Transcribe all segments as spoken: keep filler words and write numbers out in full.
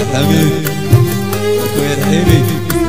الحميد خويا الحيري.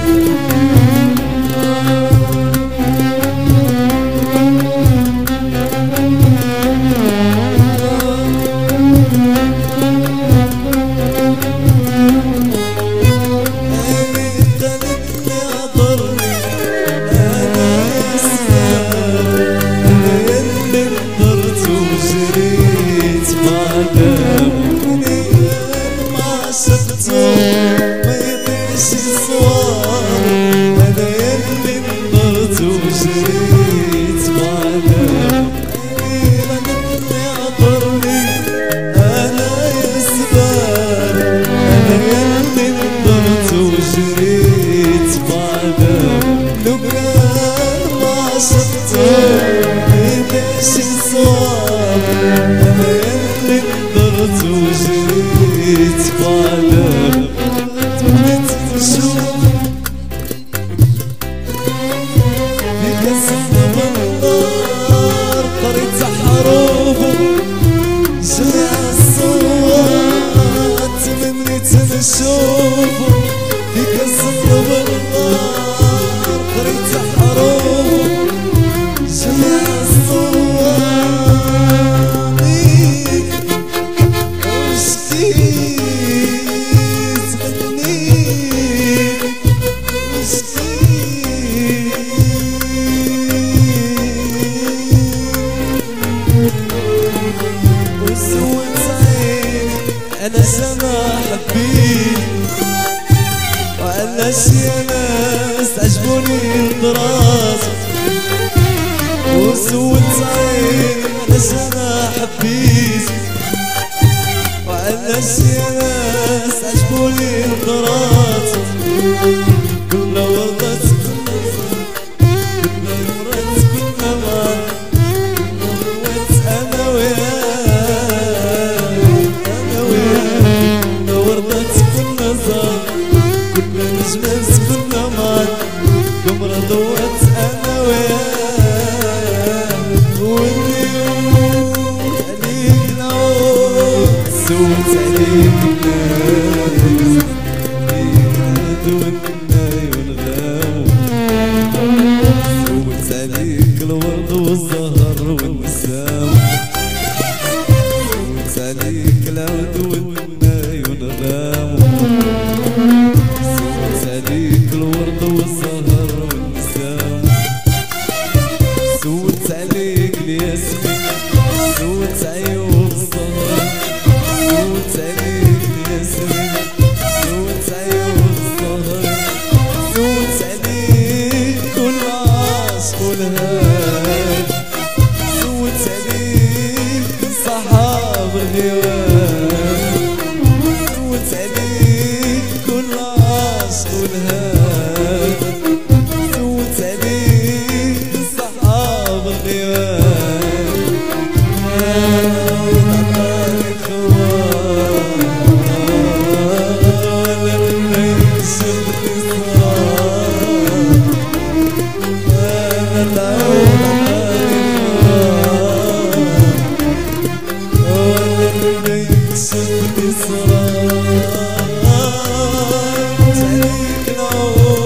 أنا سامح بيك وأنا شي ناس عجبوني الدراسة وسوت عيني. أنا سامح بيك وأنا شي ناس عجبوني الدراسة. كنا وردت كنا مرات كنا معاك وات أنا وياك أنا وياك. كنا وردت كنا زار كنا نجمس كنا معاك قمرة ضوت أنا وياك. واليوم عليك نعود سوت عليك الناس ينادوا الناي والغاو. سوت عليك الورد والزهر والنسام سوت عليك العود والناي والغاو. سوت عليك الورد والزهر والنسام سوت عليك الياسمين سوت عيون الزهر سوت عليك الياسمين سوت عيون الزهر سوت عليك كل عاشق والهاد سوت عليك صحاب الهوان سوت عليك كل عاشق والهاد سوت عليك صحاب الهوان. وتعطاني الخوان ولا منك شفتني صران. أنا تعود عطاني الخوان ولا منك شفتني صران. عليك نعود